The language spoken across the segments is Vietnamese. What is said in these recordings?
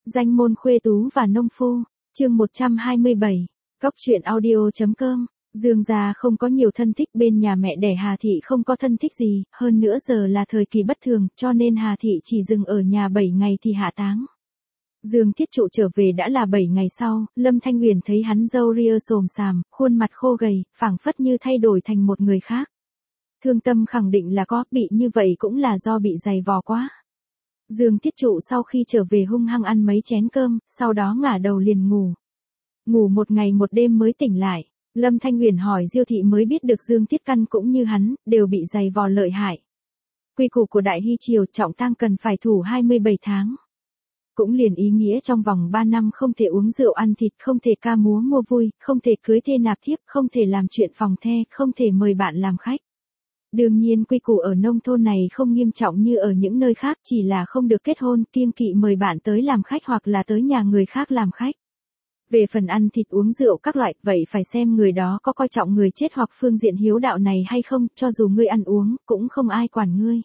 Danh môn khuê tú và nông phu, chương 127, Cóc truyện audio.com. Dương gia không có nhiều thân thích, bên nhà mẹ đẻ Hà Thị không có thân thích gì, hơn nữa giờ là thời kỳ bất thường, cho nên Hà Thị chỉ dừng ở nhà 7 ngày thì hạ táng. Dương Thiết Trụ trở về đã là 7 ngày sau, Lâm Thanh Huyền thấy hắn râu ria xồm xàm, khuôn mặt khô gầy, phảng phất như thay đổi thành một người khác. Thương tâm khẳng định là có, bị như vậy cũng là do bị dày vò quá. Dương Thiết Trụ sau khi trở về hung hăng ăn mấy chén cơm, sau đó ngả đầu liền ngủ. Ngủ một ngày một đêm mới tỉnh lại. Lâm Thanh Huyền hỏi Diêu Thị mới biết được Dương Thiết Căn cũng như hắn, đều bị dày vò lợi hại. Quy củ của Đại Hy Triều trọng tang cần phải thủ 27 tháng. Cũng liền ý nghĩa trong vòng 3 năm không thể uống rượu ăn thịt, không thể ca múa mua vui, không thể cưới thê nạp thiếp, không thể làm chuyện phòng the, không thể mời bạn làm khách. Đương nhiên quy củ ở nông thôn này không nghiêm trọng như ở những nơi khác, chỉ là không được kết hôn, kiêng kỵ mời bạn tới làm khách hoặc là tới nhà người khác làm khách. Về phần ăn thịt uống rượu các loại, vậy phải xem người đó có coi trọng người chết hoặc phương diện hiếu đạo này hay không, cho dù ngươi ăn uống, cũng không ai quản ngươi.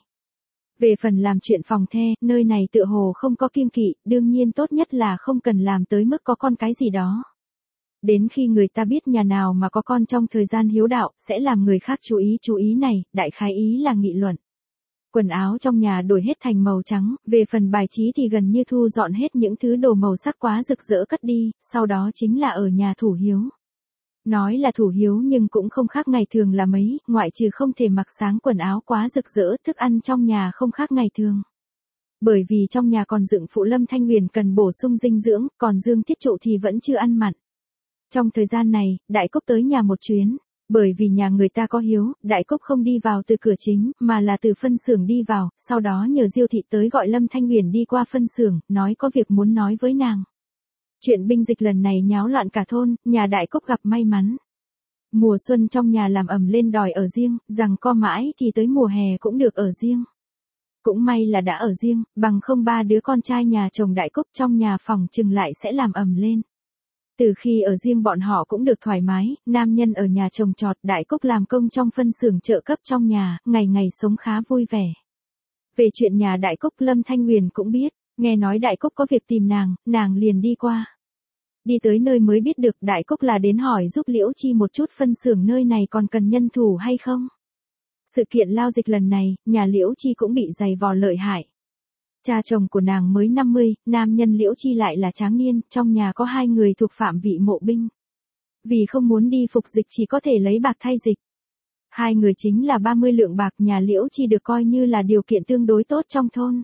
Về phần làm chuyện phòng the, nơi này tựa hồ không có kiêng kỵ, đương nhiên tốt nhất là không cần làm tới mức có con cái gì đó. Đến khi người ta biết nhà nào mà có con trong thời gian hiếu đạo, sẽ làm người khác chú ý này, đại khái ý là nghị luận. Quần áo trong nhà đổi hết thành màu trắng, về phần bài trí thì gần như thu dọn hết những thứ đồ màu sắc quá rực rỡ cất đi, sau đó chính là ở nhà thủ hiếu. Nói là thủ hiếu nhưng cũng không khác ngày thường là mấy, ngoại trừ không thể mặc sáng quần áo quá rực rỡ, thức ăn trong nhà không khác ngày thường. Bởi vì trong nhà còn dựng phụ, Lâm Thanh Huyền cần bổ sung dinh dưỡng, còn Dương Thiết Trụ thì vẫn chưa ăn mặn. Trong thời gian này, Đại Cúc tới nhà một chuyến. Bởi vì nhà người ta có hiếu, Đại Cúc không đi vào từ cửa chính, mà là từ phân xưởng đi vào, sau đó nhờ Diêu Thị tới gọi Lâm Thanh Huyền đi qua phân xưởng, nói có việc muốn nói với nàng. Chuyện binh dịch lần này nháo loạn cả thôn, nhà Đại Cúc gặp may mắn. Mùa xuân trong nhà làm ầm lên đòi ở riêng, rằng co mãi thì tới mùa hè cũng được ở riêng. Cũng may là đã ở riêng, bằng không 3 đứa con trai nhà chồng Đại Cúc trong nhà phòng chừng lại sẽ làm ầm lên. Từ khi ở riêng bọn họ cũng được thoải mái, nam nhân ở nhà trồng trọt, Đại Cúc làm công trong phân xưởng trợ cấp trong nhà, ngày ngày sống khá vui vẻ. Về chuyện nhà Đại Cúc, Lâm Thanh Huyền cũng biết, nghe nói Đại Cúc có việc tìm nàng liền đi qua. Đi tới nơi mới biết được Đại Cúc là đến hỏi giúp Liễu Chi một chút phân xưởng nơi này còn cần nhân thủ hay không. Sự kiện lao dịch lần này, nhà Liễu Chi cũng bị dày vò lợi hại. Cha chồng của nàng mới 50, nam nhân Liễu Chi lại là tráng niên, trong nhà có 2 người thuộc phạm vị mộ binh. Vì không muốn đi phục dịch chỉ có thể lấy bạc thay dịch. 2 người chính là 30 lượng bạc, nhà Liễu Chi được coi như là điều kiện tương đối tốt trong thôn.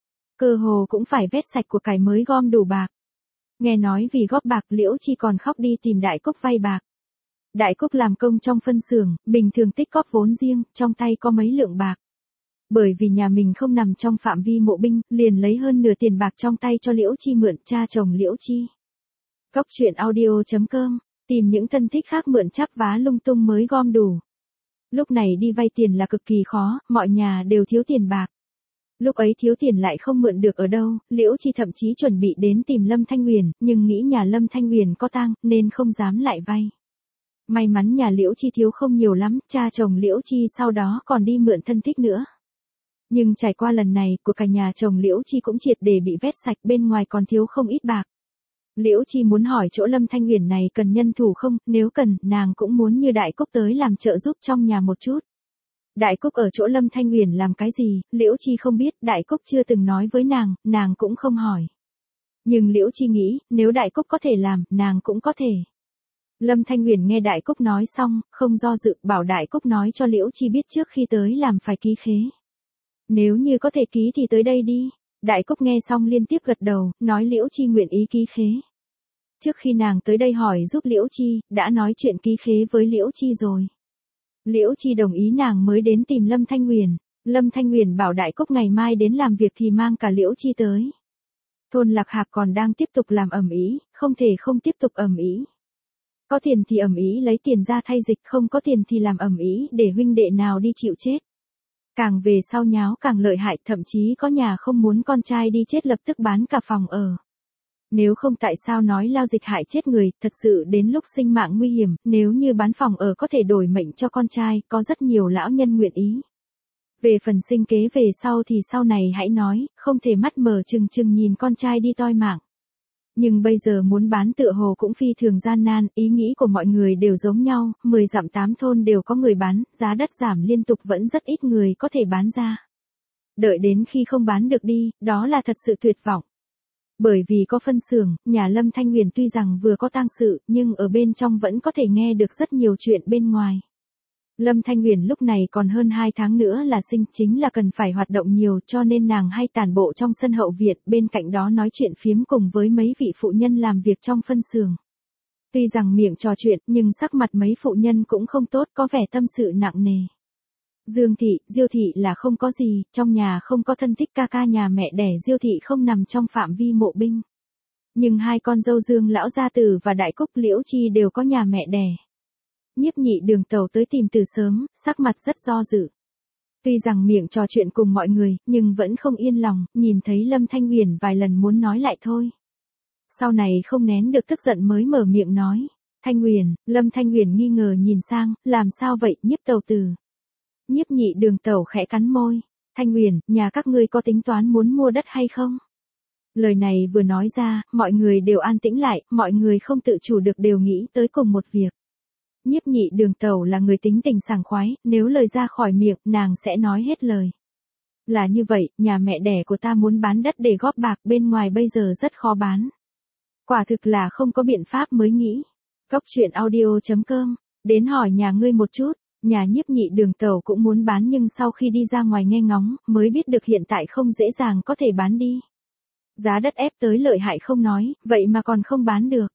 Cơ hồ cũng phải vét sạch của cải mới gom đủ bạc. Nghe nói vì góp bạc Liễu Chi còn khóc đi tìm Đại Cúc vay bạc. Đại Cúc làm công trong phân xưởng, bình thường tích góp vốn riêng, trong tay có mấy lượng bạc. Bởi vì nhà mình không nằm trong phạm vi mộ binh, liền lấy hơn nửa tiền bạc trong tay cho Liễu Chi mượn, cha chồng Liễu Chi. Cóc truyện audio.com, tìm những thân thích khác mượn chắp vá lung tung mới gom đủ. Lúc này đi vay tiền là cực kỳ khó, mọi nhà đều thiếu tiền bạc. Lúc ấy thiếu tiền lại không mượn được ở đâu, Liễu Chi thậm chí chuẩn bị đến tìm Lâm Thanh Huyền, nhưng nghĩ nhà Lâm Thanh Huyền có tang, nên không dám lại vay. May mắn nhà Liễu Chi thiếu không nhiều lắm, cha chồng Liễu Chi sau đó còn đi mượn thân thích nữa. Nhưng trải qua lần này, của cả nhà chồng Liễu Chi cũng triệt để bị vét sạch, bên ngoài còn thiếu không ít bạc. Liễu Chi muốn hỏi chỗ Lâm Thanh Huyền này cần nhân thủ không, nếu cần, nàng cũng muốn như Đại Cúc tới làm trợ giúp trong nhà một chút. Đại Cúc ở chỗ Lâm Thanh Huyền làm cái gì, Liễu Chi không biết, Đại Cúc chưa từng nói với nàng cũng không hỏi. Nhưng Liễu Chi nghĩ, nếu Đại Cúc có thể làm, nàng cũng có thể. Lâm Thanh Huyền nghe Đại Cúc nói xong, không do dự, bảo Đại Cúc nói cho Liễu Chi biết trước khi tới làm phải ký khế. Nếu như có thể ký thì tới đây đi. Đại Cúc nghe xong liên tiếp gật đầu, nói Liễu Chi nguyện ý ký khế. Trước khi nàng tới đây hỏi giúp Liễu Chi, đã nói chuyện ký khế với Liễu Chi rồi. Liễu Chi đồng ý, nàng mới đến tìm Lâm Thanh Huyền. Lâm Thanh Huyền bảo Đại Cúc ngày mai đến làm việc thì mang cả Liễu Chi tới. Thôn Lạc Hạp còn đang tiếp tục làm ầm ĩ, không thể không tiếp tục ầm ĩ. Có tiền thì ầm ĩ lấy tiền ra thay dịch, không có tiền thì làm ầm ĩ để huynh đệ nào đi chịu chết. Càng về sau nháo càng lợi hại, thậm chí có nhà không muốn con trai đi chết lập tức bán cả phòng ở. Nếu không tại sao nói lao dịch hại chết người, thật sự đến lúc sinh mạng nguy hiểm, nếu như bán phòng ở có thể đổi mệnh cho con trai, có rất nhiều lão nhân nguyện ý. Về phần sinh kế về sau thì sau này hãy nói, không thể mắt mở trừng trừng nhìn con trai đi toi mạng. Nhưng bây giờ muốn bán tựa hồ cũng phi thường gian nan, ý nghĩ của mọi người đều giống nhau, 10 dặm 8 thôn đều có người bán, giá đất giảm liên tục vẫn rất ít người có thể bán ra. Đợi đến khi không bán được đi, đó là thật sự tuyệt vọng. Bởi vì có phân xưởng, nhà Lâm Thanh Huyền tuy rằng vừa có tang sự, nhưng ở bên trong vẫn có thể nghe được rất nhiều chuyện bên ngoài. Lâm Thanh Huyền lúc này còn hơn 2 tháng nữa là sinh, chính là cần phải hoạt động nhiều, cho nên nàng hay tản bộ trong sân hậu viện, bên cạnh đó nói chuyện phiếm cùng với mấy vị phụ nhân làm việc trong phân xưởng. Tuy rằng miệng trò chuyện, nhưng sắc mặt mấy phụ nhân cũng không tốt, có vẻ tâm sự nặng nề. Dương thị, Diêu thị là không có gì, trong nhà không có thân thích, ca ca nhà mẹ đẻ Diêu thị không nằm trong phạm vi mộ binh. Nhưng hai con dâu Dương lão gia tử và Đại Cúc Liễu Chi đều có nhà mẹ đẻ. Nhiếp Nhị Đường tàu tới tìm từ sớm, sắc mặt rất do dự. Tuy rằng miệng trò chuyện cùng mọi người, nhưng vẫn không yên lòng, nhìn thấy Lâm Thanh Huyền vài lần muốn nói lại thôi. Sau này không nén được tức giận mới mở miệng nói. Thanh Huyền, Lâm Thanh Huyền nghi ngờ nhìn sang, làm sao vậy, Nhiếp tàu tử. Nhiếp Nhị Đường tàu khẽ cắn môi. Thanh Huyền, nhà các ngươi có tính toán muốn mua đất hay không? Lời này vừa nói ra, mọi người đều an tĩnh lại, mọi người không tự chủ được đều nghĩ tới cùng một việc. Nhiếp Nhị Đường tàu là người tính tình sảng khoái, nếu lời ra khỏi miệng, nàng sẽ nói hết lời. Là như vậy, nhà mẹ đẻ của ta muốn bán đất để góp bạc, bên ngoài bây giờ rất khó bán. Quả thực là không có biện pháp mới nghĩ. Cốc truyện audio.com, đến hỏi nhà ngươi một chút, nhà Nhiếp Nhị Đường tàu cũng muốn bán nhưng sau khi đi ra ngoài nghe ngóng, mới biết được hiện tại không dễ dàng có thể bán đi. Giá đất ép tới lợi hại không nói, vậy mà còn không bán được.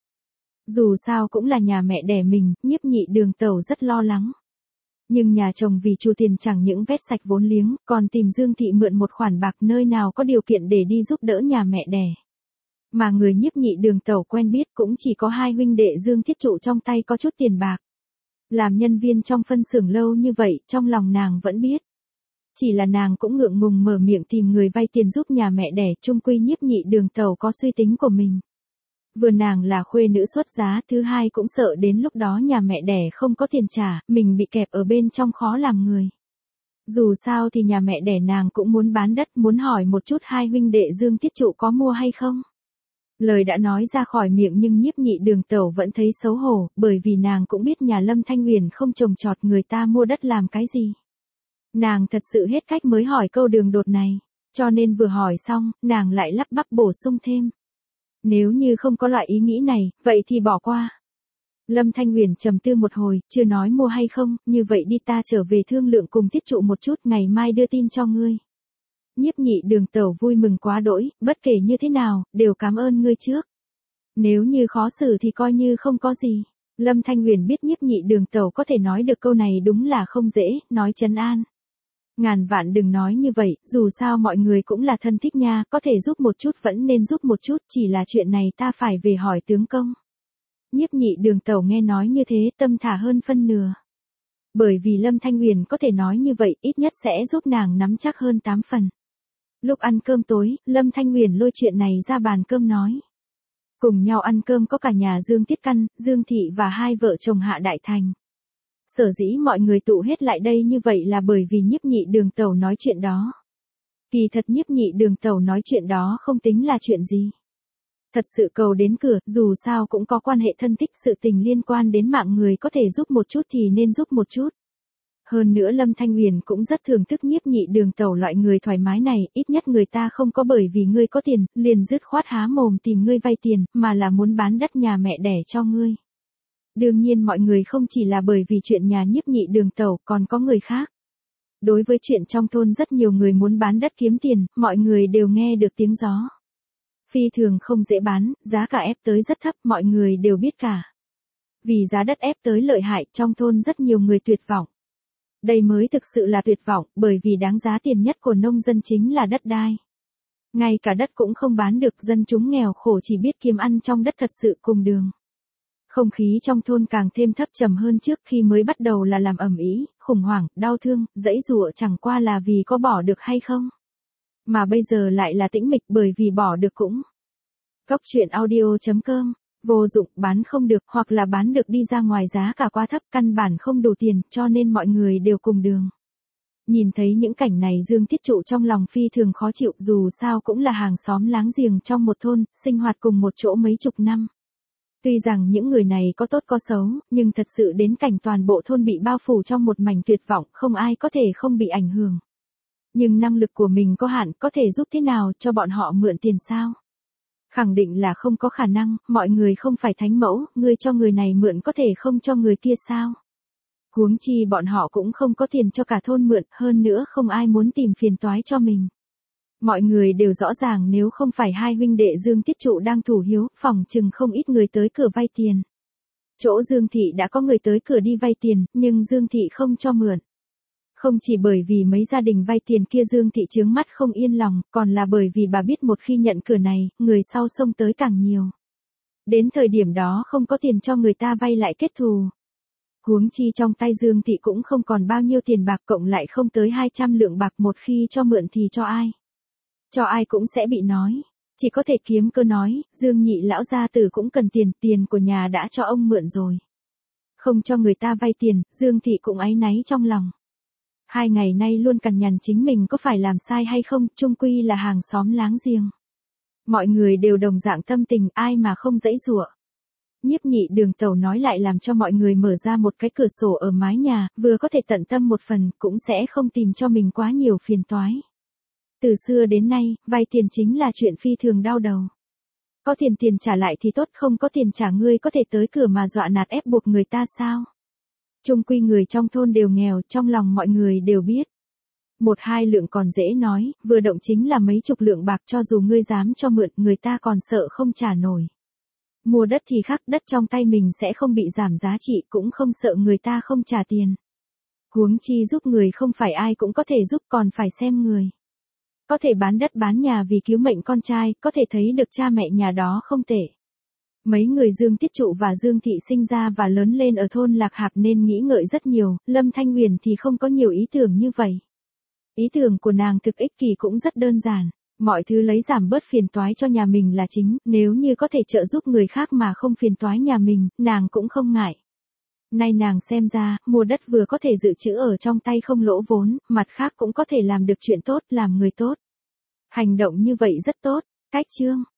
Dù sao cũng là nhà mẹ đẻ mình, Nhiếp Nhị Đường tàu rất lo lắng. Nhưng nhà chồng vì chu tiền chẳng những vét sạch vốn liếng, còn tìm Dương thị mượn một khoản bạc nơi nào có điều kiện để đi giúp đỡ nhà mẹ đẻ. Mà người Nhiếp Nhị Đường tàu quen biết cũng chỉ có hai huynh đệ Dương Thiết Trụ trong tay có chút tiền bạc. Làm nhân viên trong phân xưởng lâu như vậy, trong lòng nàng vẫn biết. Chỉ là nàng cũng ngượng ngùng mở miệng tìm người vay tiền giúp nhà mẹ đẻ, chung quy Nhiếp Nhị Đường tàu có suy tính của mình. Vừa nàng là khuê nữ xuất giá, thứ hai cũng sợ đến lúc đó nhà mẹ đẻ không có tiền trả, mình bị kẹp ở bên trong khó làm người. Dù sao thì nhà mẹ đẻ nàng cũng muốn bán đất, muốn hỏi một chút hai huynh đệ Dương Thiết Trụ có mua hay không. Lời đã nói ra khỏi miệng nhưng Nhiếp Nhị Đường tàu vẫn thấy xấu hổ, bởi vì nàng cũng biết nhà Lâm Thanh Huyền không trồng trọt, người ta mua đất làm cái gì. Nàng thật sự hết cách mới hỏi câu đường đột này, cho nên vừa hỏi xong, nàng lại lắp bắp bổ sung thêm. Nếu như không có loại ý nghĩ này, vậy thì bỏ qua. Lâm Thanh Huyền trầm tư một hồi, chưa nói mua hay không, như vậy đi ta trở về thương lượng cùng Thiết Trụ một chút, ngày mai đưa tin cho ngươi. Nhiếp Nhị Đường tàu vui mừng quá đỗi, bất kể như thế nào, đều cảm ơn ngươi trước. Nếu như khó xử thì coi như không có gì. Lâm Thanh Huyền biết Nhiếp Nhị Đường tàu có thể nói được câu này đúng là không dễ, nói trấn an. Ngàn vạn đừng nói như vậy, dù sao mọi người cũng là thân thích nha, có thể giúp một chút vẫn nên giúp một chút, chỉ là chuyện này ta phải về hỏi tướng công. Nhiếp Nhị Đường tàu nghe nói như thế, tâm thả hơn phân nửa. Bởi vì Lâm Thanh Huyền có thể nói như vậy, ít nhất sẽ giúp nàng nắm chắc hơn 8 phần. Lúc ăn cơm tối, Lâm Thanh Huyền lôi chuyện này ra bàn cơm nói. Cùng nhau ăn cơm có cả nhà Dương Tiết Căn, Dương Thị và hai vợ chồng Hạ Đại Thành. Sở dĩ mọi người tụ hết lại đây như vậy là bởi vì Nhiếp Nhị Đường tàu nói chuyện đó. Kỳ thật Nhiếp Nhị Đường tàu nói chuyện đó không tính là chuyện gì. Thật sự cầu đến cửa, dù sao cũng có quan hệ thân thích, sự tình liên quan đến mạng người, có thể giúp một chút thì nên giúp một chút. Hơn nữa Lâm Thanh Huyền cũng rất thưởng thức Nhiếp Nhị Đường tàu loại người thoải mái này, ít nhất người ta không có bởi vì ngươi có tiền, liền dứt khoát há mồm tìm ngươi vay tiền, mà là muốn bán đất nhà mẹ đẻ cho ngươi. Đương nhiên mọi người không chỉ là bởi vì chuyện nhà Nhiếp Nhị Đường tàu, còn có người khác. Đối với chuyện trong thôn rất nhiều người muốn bán đất kiếm tiền, mọi người đều nghe được tiếng gió. Phi thường không dễ bán, giá cả ép tới rất thấp, mọi người đều biết cả. Vì giá đất ép tới lợi hại, trong thôn rất nhiều người tuyệt vọng. Đây mới thực sự là tuyệt vọng, bởi vì đáng giá tiền nhất của nông dân chính là đất đai. Ngay cả đất cũng không bán được, dân chúng nghèo khổ chỉ biết kiếm ăn trong đất thật sự cùng đường. Không khí trong thôn càng thêm thấp trầm hơn trước, khi mới bắt đầu là làm ầm ĩ, khủng hoảng, đau thương, giãy giụa chẳng qua là vì có bỏ được hay không. Mà bây giờ lại là tĩnh mịch, bởi vì bỏ được cũng. Cốc truyện audio.com, vô dụng, bán không được, hoặc là bán được đi ra ngoài giá cả quá thấp, căn bản không đủ tiền, cho nên mọi người đều cùng đường. Nhìn thấy những cảnh này Dương Thiết Trụ trong lòng phi thường khó chịu, dù sao cũng là hàng xóm láng giềng trong một thôn, sinh hoạt cùng một chỗ mấy chục năm. Tuy rằng những người này có tốt có xấu, nhưng thật sự đến cảnh toàn bộ thôn bị bao phủ trong một mảnh tuyệt vọng, không ai có thể không bị ảnh hưởng. Nhưng năng lực của mình có hạn, có thể giúp thế nào cho bọn họ mượn tiền sao? Khẳng định là không có khả năng, mọi người không phải thánh mẫu, người cho người này mượn có thể không cho người kia sao? Huống chi bọn họ cũng không có tiền cho cả thôn mượn, hơn nữa không ai muốn tìm phiền toái cho mình. Mọi người đều rõ ràng nếu không phải hai huynh đệ Dương Tiết Trụ đang thủ hiếu, phòng chừng không ít người tới cửa vay tiền. Chỗ Dương Thị đã có người tới cửa đi vay tiền, nhưng Dương Thị không cho mượn. Không chỉ bởi vì mấy gia đình vay tiền kia Dương Thị chướng mắt không yên lòng, còn là bởi vì bà biết một khi nhận cửa này, người sau xông tới càng nhiều. Đến thời điểm đó không có tiền cho người ta vay lại kết thù. Huống chi trong tay Dương Thị cũng không còn bao nhiêu tiền bạc, cộng lại không tới 200 lượng bạc, một khi cho mượn thì cho ai? Cho ai cũng sẽ bị nói. Chỉ có thể kiếm cơ nói, Dương nhị lão gia tử cũng cần tiền, tiền của nhà đã cho ông mượn rồi. Không cho người ta vay tiền, Dương Thị cũng áy náy trong lòng. 2 ngày nay luôn cằn nhằn chính mình có phải làm sai hay không, chung quy là hàng xóm láng giềng. Mọi người đều đồng dạng tâm tình, ai mà không giãy giụa. Nhiếp Nhị Đường tẩu nói lại làm cho mọi người mở ra một cái cửa sổ ở mái nhà, vừa có thể tận tâm một phần, cũng sẽ không tìm cho mình quá nhiều phiền toái. Từ xưa đến nay, vay tiền chính là chuyện phi thường đau đầu. Có tiền tiền trả lại thì tốt, không có tiền trả ngươi có thể tới cửa mà dọa nạt ép buộc người ta sao? Chung quy người trong thôn đều nghèo, trong lòng mọi người đều biết. 1-2 lượng còn dễ nói, vừa động chính là mấy chục lượng bạc, cho dù ngươi dám cho mượn, người ta còn sợ không trả nổi. Mua đất thì khác, đất trong tay mình sẽ không bị giảm giá trị, cũng không sợ người ta không trả tiền. Huống chi giúp người không phải ai cũng có thể giúp, còn phải xem người. Có thể bán đất bán nhà vì cứu mệnh con trai, có thể thấy được cha mẹ nhà đó không tệ. Mấy người Dương Tiết Trụ và Dương Thị sinh ra và lớn lên ở thôn Lạc Hạp nên nghĩ ngợi rất nhiều, Lâm Thanh Huyền thì không có nhiều ý tưởng như vậy. Ý tưởng của nàng thực ích kỷ cũng rất đơn giản, mọi thứ lấy giảm bớt phiền toái cho nhà mình là chính, nếu như có thể trợ giúp người khác mà không phiền toái nhà mình, nàng cũng không ngại. Nay nàng xem ra, mua đất vừa có thể dự trữ ở trong tay không lỗ vốn, mặt khác cũng có thể làm được chuyện tốt, làm người tốt. Hành động như vậy rất tốt. Cách chương